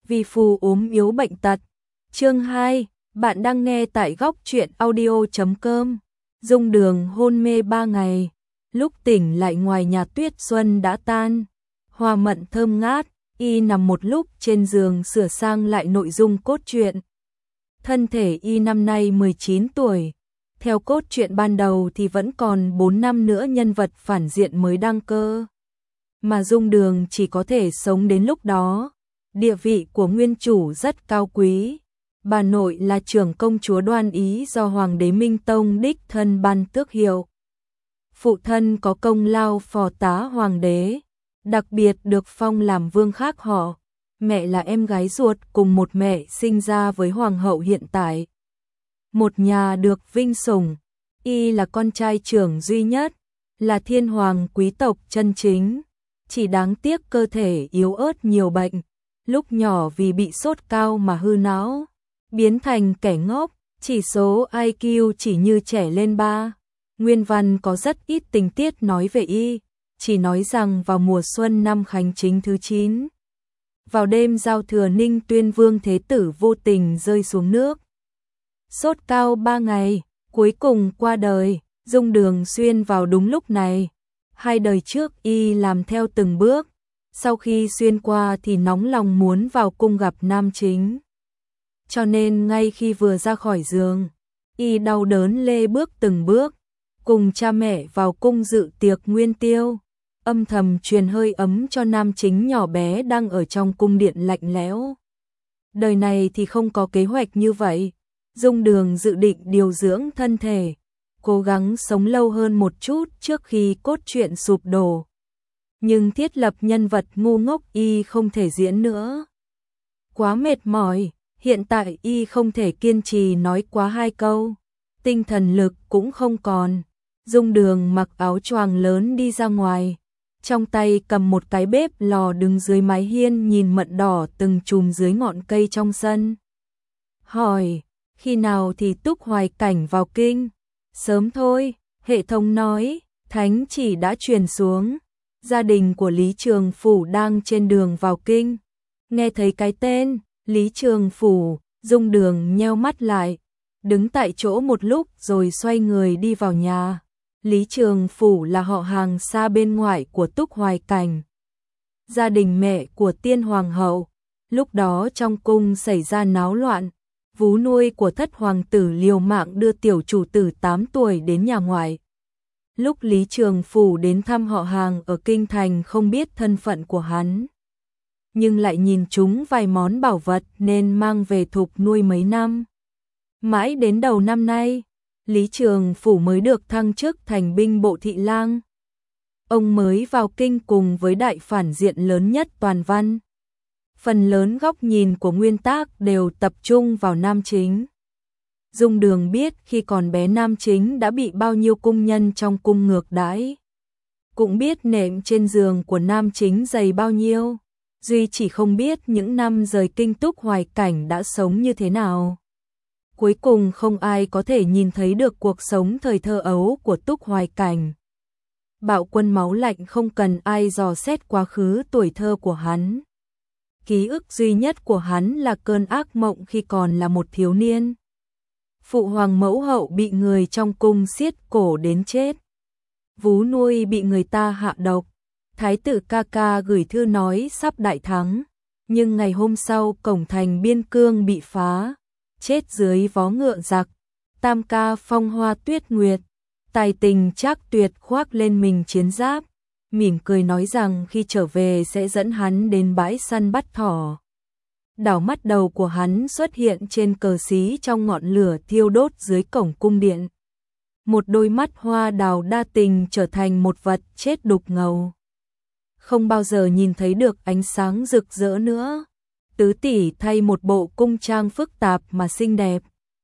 vì phù ốm yếu bệnh tật. Chương 2, bạn đang nghe tại góc truyện audio.com. Dung Đường hôn mê 3 ngày, lúc tỉnh lại ngoài nhà tuyết xuân đã tan, hoa mận thơm ngát, y nằm một lúc trên giường sửa sang lại nội dung cốt truyện. Thân thể y năm nay 19 tuổi, theo cốt truyện ban đầu thì vẫn còn 4 năm nữa nhân vật phản diện mới đăng cơ. Mà Dung Đường chỉ có thể sống đến lúc đó. Địa vị của nguyên chủ rất cao quý. Bà nội là trưởng công chúa Đoan Ý do Hoàng đế Minh Tông đích thân ban tước hiệu. Phụ thân có công lao phò tá Hoàng đế, đặc biệt được phong làm vương khác họ. Mẹ là em gái ruột cùng một mẹ sinh ra với Hoàng hậu hiện tại. Một nhà được vinh sủng, y là con trai trưởng duy nhất, là thiên hoàng quý tộc chân chính. Chỉ đáng tiếc cơ thể yếu ớt nhiều bệnh, lúc nhỏ vì bị sốt cao mà hư não, biến thành kẻ ngốc, chỉ số IQ chỉ như trẻ lên 3. Nguyên văn có rất ít tình tiết nói về y, chỉ nói rằng vào mùa xuân năm Khánh Chính thứ 9, vào đêm giao thừa Ninh Tuyên Vương Thế Tử vô tình rơi xuống nước. Sốt cao 3 ngày, cuối cùng qua đời. Dung Đường xuyên vào đúng lúc này. 2 đời trước y làm theo từng bước, sau khi xuyên qua thì nóng lòng muốn vào cung gặp nam chính. Cho nên ngay khi vừa ra khỏi giường, y đau đớn lê bước từng bước, cùng cha mẹ vào cung dự tiệc nguyên tiêu, âm thầm truyền hơi ấm cho nam chính nhỏ bé đang ở trong cung điện lạnh lẽo. Đời này thì không có kế hoạch như vậy, Dung Đường dự định điều dưỡng thân thể, cố gắng sống lâu hơn một chút trước khi cốt truyện sụp đổ. Nhưng thiết lập nhân vật ngu ngốc y không thể diễn nữa. Quá mệt mỏi, hiện tại y không thể kiên trì nói quá 2 câu, tinh thần lực cũng không còn. Dung Đường mặc áo choàng lớn đi ra ngoài, trong tay cầm một cái bếp lò đứng dưới mái hiên nhìn mận đỏ từng chùm dưới ngọn cây trong sân. Hỏi, khi nào thì Túc Hoài Cảnh vào kinh? Sớm thôi, hệ thống nói, thánh chỉ đã truyền xuống. Gia đình của Lý Trường Phủ đang trên đường vào kinh. Nghe thấy cái tên, Lý Trường Phủ, Dung Đường nheo mắt lại, đứng tại chỗ một lúc rồi xoay người đi vào nhà. Lý Trường Phủ là họ hàng xa bên ngoại của Túc Hoài Cảnh. Gia đình mẹ của Tiên Hoàng hậu, lúc đó trong cung xảy ra náo loạn. Vú nuôi của thất hoàng tử liều mạng đưa tiểu chủ tử 8 tuổi đến nhà ngoại. Lúc Lý Trường Phủ đến thăm họ hàng ở kinh thành không biết thân phận của hắn, nhưng lại nhìn chúng vài món bảo vật nên mang về thục nuôi mấy năm. Mãi đến đầu năm nay, Lý Trường Phủ mới được thăng chức thành binh bộ thị lang. Ông mới vào kinh cùng với đại phản diện lớn nhất toàn văn. Phần lớn góc nhìn của nguyên tác đều tập trung vào nam chính. Dung Đường biết khi còn bé nam chính đã bị bao nhiêu cung nhân trong cung ngược đãi. Cũng biết nệm trên giường của nam chính dày bao nhiêu. Duy chỉ không biết những năm rời kinh Túc Hoài Cảnh đã sống như thế nào. Cuối cùng không ai có thể nhìn thấy được cuộc sống thời thơ ấu của Túc Hoài Cảnh. Bạo quân máu lạnh không cần ai dò xét quá khứ tuổi thơ của hắn. Ký ức duy nhất của hắn là cơn ác mộng khi còn là một thiếu niên. Phụ hoàng mẫu hậu bị người trong cung siết cổ đến chết. Vú nuôi bị người ta hạ độc. Thái tử ca ca gửi thư nói sắp đại thắng. Nhưng ngày hôm sau cổng thành biên cương bị phá. Chết dưới vó ngựa giặc. Tam ca phong hoa tuyết nguyệt. Tài tình Trác Tuyệt khoác lên mình chiến giáp. Mỉm cười nói rằng khi trở về sẽ dẫn hắn đến bãi săn bắt thỏ. Đảo mắt đầu của hắn xuất hiện trên cờ xí trong ngọn lửa thiêu đốt dưới cổng cung điện. Một đôi mắt hoa đào đa tình trở thành một vật chết đục ngầu. Không bao giờ nhìn thấy được ánh sáng rực rỡ nữa. Tứ tỷ thay một bộ cung trang phức tạp mà xinh đẹp.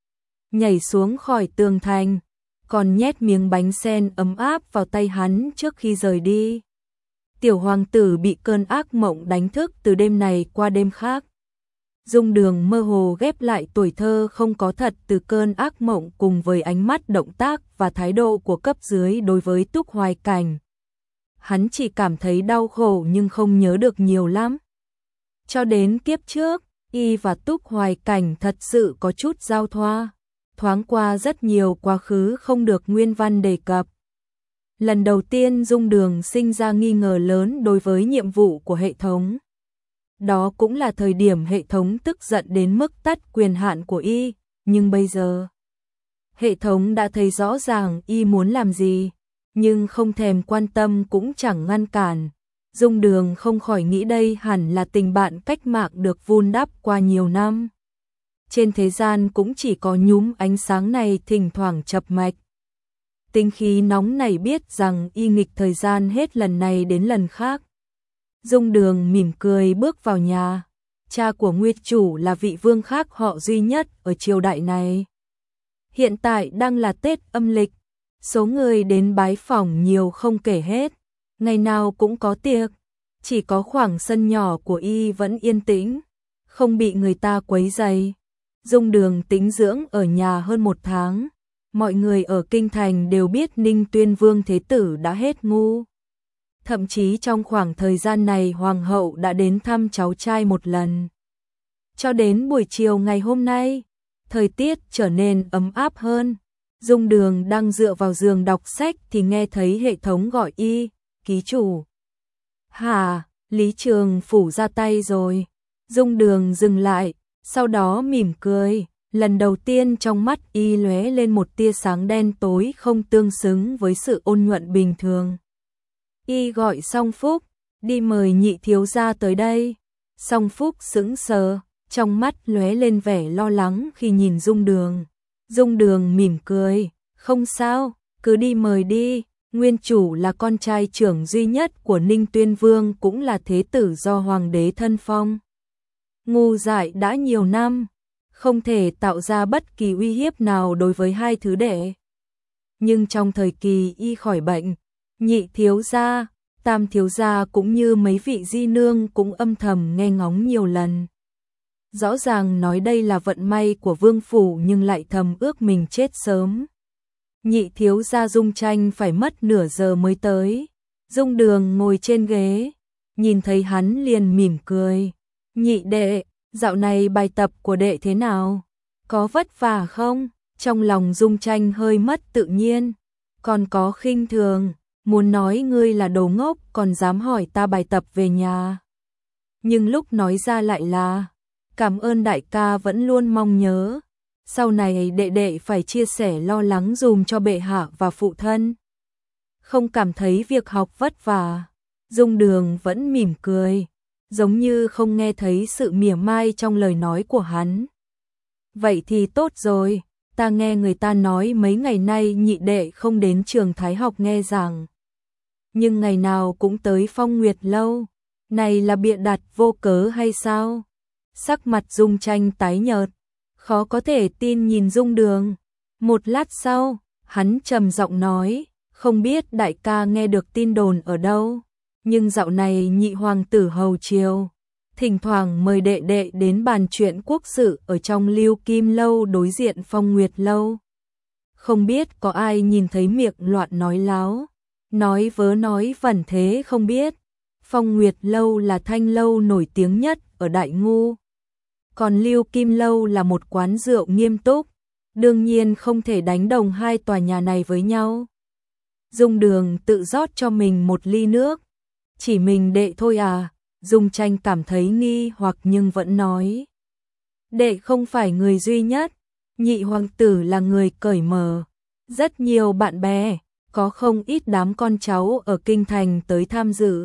Nhảy xuống khỏi tường thành, còn nhét miếng bánh sen ấm áp vào tay hắn trước khi rời đi. Tiểu hoàng tử bị cơn ác mộng đánh thức từ đêm này qua đêm khác. Dung Đường mơ hồ ghép lại tuổi thơ không có thật từ cơn ác mộng cùng với ánh mắt, động tác và thái độ của cấp dưới đối với Túc Hoài Cảnh. Hắn chỉ cảm thấy đau khổ nhưng không nhớ được nhiều lắm. Cho đến kiếp trước, y và Túc Hoài Cảnh thật sự có chút giao thoa, thoáng qua rất nhiều quá khứ không được nguyên văn đề cập. Lần đầu tiên Dung Đường sinh ra nghi ngờ lớn đối với nhiệm vụ của hệ thống. Đó cũng là thời điểm hệ thống tức giận đến mức tắt quyền hạn của y, nhưng bây giờ hệ thống đã thấy rõ ràng y muốn làm gì, nhưng không thèm quan tâm cũng chẳng ngăn cản. Dung Đường không khỏi nghĩ đây hẳn là tình bạn cách mạng được vun đắp qua nhiều năm. Trên thế gian cũng chỉ có nhúm ánh sáng này thỉnh thoảng chập mạch. Tính khí nóng này biết rằng y nghịch thời gian hết lần này đến lần khác. Dung Đường mỉm cười bước vào nhà. Cha của Nguyệt chủ là vị vương khác họ duy nhất ở triều đại này. Hiện tại đang là Tết âm lịch, số người đến bái phỏng nhiều không kể hết, ngày nào cũng có tiệc, chỉ có khoảng sân nhỏ của y vẫn yên tĩnh, không bị người ta quấy rầy. Dung Đường tĩnh dưỡng ở nhà hơn 1 tháng, mọi người ở kinh thành đều biết Ninh Tuyên Vương Thế Tử đã hết ngu. Thậm chí trong khoảng thời gian này Hoàng hậu đã đến thăm cháu trai một lần. Cho đến buổi chiều ngày hôm nay, thời tiết trở nên ấm áp hơn. Dung Đường đang dựa vào giường đọc sách thì nghe thấy hệ thống gọi y, ký chủ. Hả, Lý Trường Phủ ra tay rồi. Dung Đường dừng lại, sau đó mỉm cười. Lần đầu tiên trong mắt y lóe lên một tia sáng đen tối không tương xứng với sự ôn nhuận bình thường. Y gọi Song Phúc, đi mời Nhị thiếu gia tới đây. Song Phúc sững sờ, trong mắt lóe lên vẻ lo lắng khi nhìn Dung Đường. Dung Đường mỉm cười, không sao, cứ đi mời đi. Nguyên chủ là con trai trưởng duy nhất của Ninh Tuyên Vương, cũng là thế tử do hoàng đế thân phong. Ngu dại đã nhiều năm, không thể tạo ra bất kỳ uy hiếp nào đối với hai thứ đệ. Nhưng trong thời kỳ y khỏi bệnh, Nhị thiếu gia, Tam thiếu gia cũng như mấy vị di nương cũng âm thầm nghe ngóng nhiều lần. Rõ ràng nói đây là vận may của vương phủ nhưng lại thầm ước mình chết sớm. Nhị thiếu gia Dung Tranh phải mất nửa giờ mới tới. Dung Đường ngồi trên ghế, nhìn thấy hắn liền mỉm cười. Nhị đệ, dạo này bài tập của đệ thế nào? Có vất vả không? Trong lòng Dung Tranh hơi mất tự nhiên. Còn có khinh thường, muốn nói ngươi là đồ ngốc còn dám hỏi ta bài tập về nhà. Nhưng lúc nói ra lại là, cảm ơn đại ca vẫn luôn mong nhớ. Sau này đệ đệ phải chia sẻ lo lắng dùm cho bệ hạ và phụ thân. Không cảm thấy việc học vất vả. Dung Đường vẫn mỉm cười, giống như không nghe thấy sự mỉa mai trong lời nói của hắn. Vậy thì tốt rồi, ta nghe người ta nói mấy ngày nay nhị đệ không đến trường Thái học nghe giảng. Nhưng ngày nào cũng tới Phong Nguyệt lâu, này là bịa đặt vô cớ hay sao? Sắc mặt Dung Tranh tái nhợt, khó có thể tin nhìn Dung Đường. Một lát sau, hắn trầm giọng nói, không biết đại ca nghe được tin đồn ở đâu, nhưng dạo này nhị hoàng tử hầu triều, thỉnh thoảng mời đệ đệ đến bàn chuyện quốc sự ở trong Lưu Kim lâu đối diện Phong Nguyệt lâu. Không biết có ai nhìn thấy miệng loạn nói láo, nói vớ nói vẩn thế không biết. Phong Nguyệt lâu là thanh lâu nổi tiếng nhất ở Đại Ngu. Còn Lưu Kim lâu là một quán rượu nghiêm túc, đương nhiên không thể đánh đồng hai tòa nhà này với nhau. Dung Đường tự rót cho mình một ly nước. Chỉ mình đệ thôi à? Dung Tranh cảm thấy nghi hoặc nhưng vẫn nói. Đệ không phải người duy nhất, nhị hoàng tử là người cởi mở. Rất nhiều bạn bè, có không ít đám con cháu ở kinh thành tới tham dự.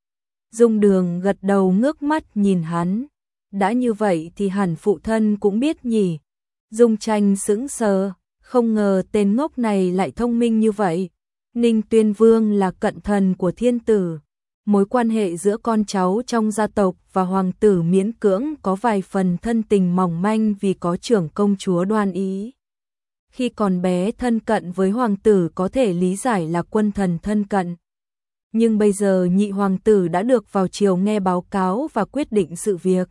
Dung Đường gật đầu ngước mắt nhìn hắn. Đã như vậy thì hẳn phụ thân cũng biết nhỉ. Dung Tranh sững sờ, không ngờ tên ngốc này lại thông minh như vậy. Ninh Tuyên Vương là cận thần của thiên tử. Mối quan hệ giữa con cháu trong gia tộc và hoàng tử miễn cưỡng có vài phần thân tình mỏng manh vì có trưởng công chúa Đoan Ý. Khi còn bé thân cận với hoàng tử có thể lý giải là quân thần thân cận. Nhưng bây giờ nhị hoàng tử đã được vào triều nghe báo cáo và quyết định sự việc.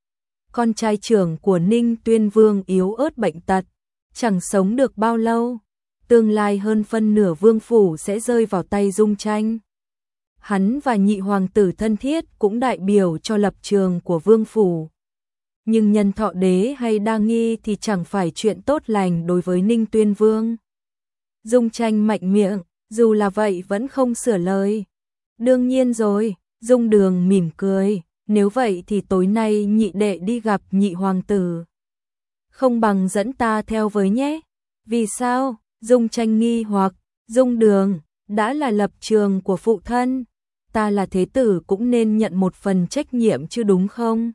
Con trai trưởng của Ninh Tuyên Vương yếu ớt bệnh tật, chẳng sống được bao lâu. Tương lai hơn phân nửa vương phủ sẽ rơi vào tay Dung Tranh. Hắn và nhị hoàng tử thân thiết cũng đại biểu cho lập trường của vương phủ. nhưng nhân Thọ đế hay đa nghi thì chẳng phải chuyện tốt lành đối với Ninh Tuyên Vương. Dung Tranh mạnh miệng, dù là vậy vẫn không sửa lời. Đương nhiên rồi, Dung Đường mỉm cười, nếu vậy thì tối nay nhị đệ đi gặp nhị hoàng tử. Không bằng dẫn ta theo với nhé. Vì sao? Dung Tranh nghi hoặc, Dung Đường, đã là lập trường của phụ thân, ta là thế tử cũng nên nhận một phần trách nhiệm chứ đúng không?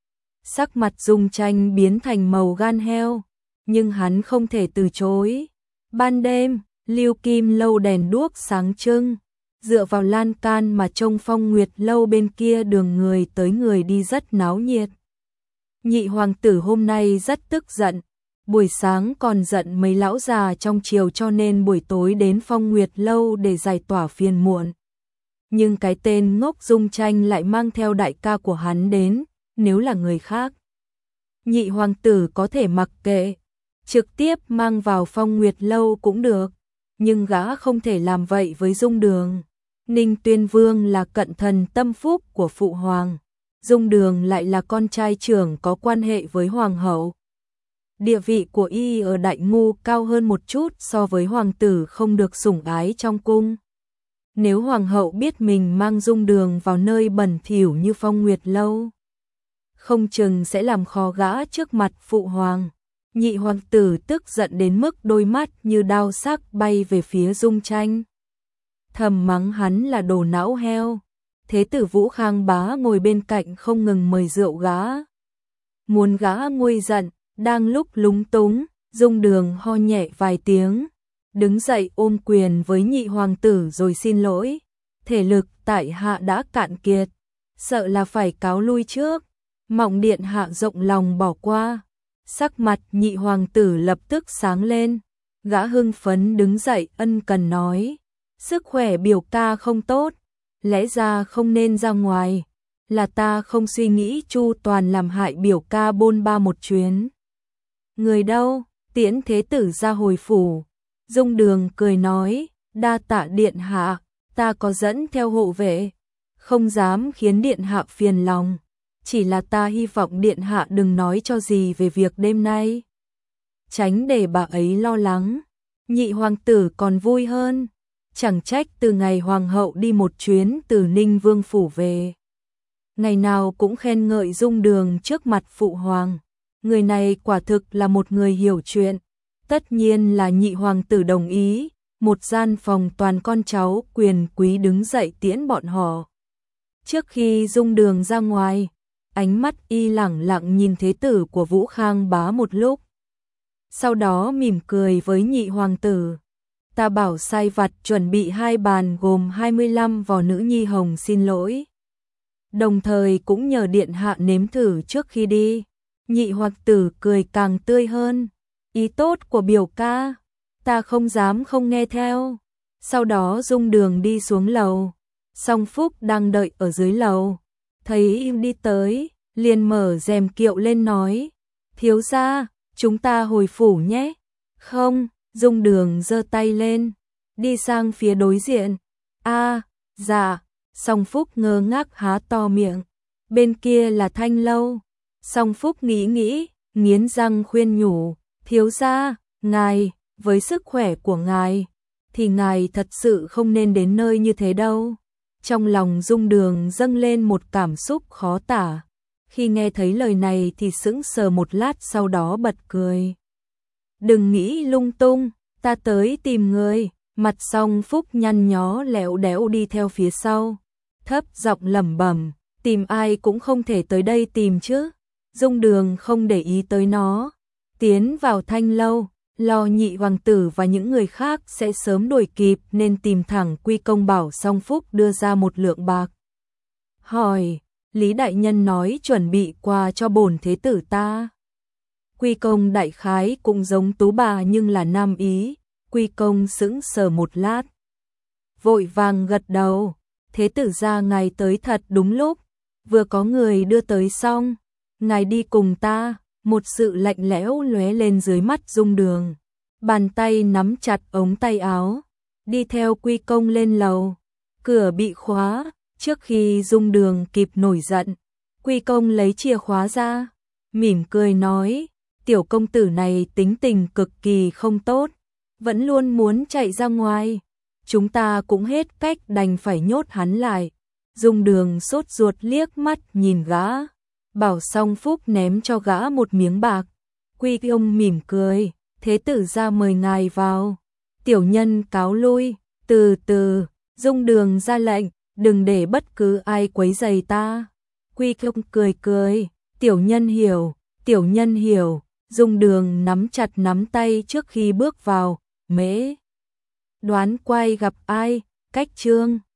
Sắc mặt Dung Tranh biến thành màu gan heo, nhưng hắn không thể từ chối. Ban đêm, Lưu Kim lâu đèn đuốc sáng trưng, dựa vào lan can mà trông Phong Nguyệt lâu bên kia đường người tới người đi rất náo nhiệt. Nhị hoàng tử hôm nay rất tức giận, buổi sáng còn giận mấy lão già trong triều cho nên buổi tối đến Phong Nguyệt lâu để giải tỏa phiền muộn. Nhưng cái tên ngốc Dung Tranh lại mang theo đại ca của hắn đến, nếu là người khác, nhị hoàng tử có thể mặc kệ, trực tiếp mang vào Phong Nguyệt lâu cũng được, nhưng gã không thể làm vậy với Dung Đường. Ninh Tuyên Vương là cận thần tâm phúc của phụ hoàng, Dung Đường lại là con trai trưởng có quan hệ với hoàng hậu. Địa vị của y ở Đại Ngu cao hơn một chút so với hoàng tử không được sủng ái trong cung. Nếu hoàng hậu biết mình mang Dung Đường vào nơi bẩn thỉu như Phong Nguyệt lâu, không chừng sẽ làm khó gã trước mặt phụ hoàng. Nhị hoàng tử tức giận đến mức đôi mắt như đao sắc bay về phía Dung Tranh, thầm mắng hắn là đồ não heo. Thế tử Vũ Khang Bá ngồi bên cạnh không ngừng mời rượu gã, muốn gã nguôi giận. Đang lúc lúng túng, Dung Đường ho nhẹ vài tiếng, đứng dậy ôm quyền với nhị hoàng tử rồi xin lỗi. Thể lực tại hạ đã cạn kiệt, sợ là phải cáo lui trước, mong điện hạ rộng lòng bỏ qua. Sắc mặt nhị hoàng tử lập tức sáng lên, gã hưng phấn đứng dậy ân cần nói, sức khỏe biểu ca không tốt, lẽ ra không nên ra ngoài, là ta không suy nghĩ chu toàn làm hại biểu ca bôn ba một chuyến. Người đâu? Tiễn thế tử ra hồi phủ. Dung Đường cười nói, đa tạ điện hạ, ta có dẫn theo hộ vệ, không dám khiến điện hạ phiền lòng, chỉ là ta hy vọng điện hạ đừng nói cho gì về việc đêm nay, tránh để bà ấy lo lắng. Nhị hoàng tử còn vui hơn, chẳng trách từ ngày hoàng hậu đi một chuyến từ Ninh Vương phủ về, ngày nào cũng khen ngợi Dung Đường trước mặt phụ hoàng. Người này quả thực là một người hiểu chuyện. Tất nhiên là nhị hoàng tử đồng ý, một gian phòng toàn con cháu quyền quý đứng dậy tiễn bọn họ. Trước khi Dung Đường ra ngoài, ánh mắt y lẳng lặng nhìn thế tử của Vũ Khang Bá một lúc. Sau đó mỉm cười với nhị hoàng tử. Ta bảo sai vặt chuẩn bị 2 bàn gồm 25 vò nữ nhi hồng xin lỗi. Đồng thời cũng nhờ điện hạ nếm thử trước khi đi. Nhị hoàng tử cười càng tươi hơn. Ý tốt của biểu ca, ta không dám không nghe theo. Sau đó Dung Đường đi xuống lầu. Song Phúc đang đợi ở dưới lầu, thấy im đi tới, liền mở rèm kiệu lên nói, thiếu gia, chúng ta hồi phủ nhé. Không, Dung Đường giơ tay lên, đi sang phía đối diện. Dạ. Song Phúc ngơ ngác há to miệng. Bên kia là Thanh lâu. Song Phúc nghĩ, nghiến răng khuyên nhủ, thiếu gia, ngài, với sức khỏe của ngài, thì ngài thật sự không nên đến nơi như thế đâu. Trong lòng Dung Đường dâng lên một cảm xúc khó tả. Khi nghe thấy lời này thì sững sờ một lát sau đó bật cười. Đừng nghĩ lung tung, ta tới tìm người. Mặt Song Phúc nhăn nhó lẹo đẽo đi theo phía sau, thấp giọng lẩm bẩm, tìm ai cũng không thể tới đây tìm chứ. Dung Đường không để ý tới nó, tiến vào Thanh lâu, lo nhị hoàng tử và những người khác sẽ sớm đuổi kịp nên tìm thẳng Quy Công bảo Song Phúc đưa ra một lượng bạc. Hỏi, Lý đại nhân nói chuẩn bị quà cho bổn thế tử ta. Quy Công đại khái cũng giống Tú bà nhưng là nam ý. Quy Công sững sờ một lát, vội vàng gật đầu, thế tử gia ngài tới thật đúng lúc, vừa có người đưa tới xong, ngài đi cùng ta. Một sự lạnh lẽo lóe lên dưới mắt Dung Đường, bàn tay nắm chặt ống tay áo, đi theo Quy Công lên lầu. Cửa bị khóa, trước khi Dung Đường kịp nổi giận, Quy Công lấy chìa khóa ra, mỉm cười nói, tiểu công tử này tính tình cực kỳ không tốt, vẫn luôn muốn chạy ra ngoài. Chúng ta cũng hết cách đành phải nhốt hắn lại. Dung Đường sốt ruột liếc mắt nhìn gã, bảo Song Phúc ném cho gã một miếng bạc. Quy ông mỉm cười, thế tử ra mời ngài vào. Tiểu nhân cáo lui, từ từ, Dung Đường ra lệnh, đừng để bất cứ ai quấy rầy ta. Quy ông cười cười, tiểu nhân hiểu, Dung Đường nắm chặt nắm tay trước khi bước vào, Mễ Đoán quay gặp ai, cách chương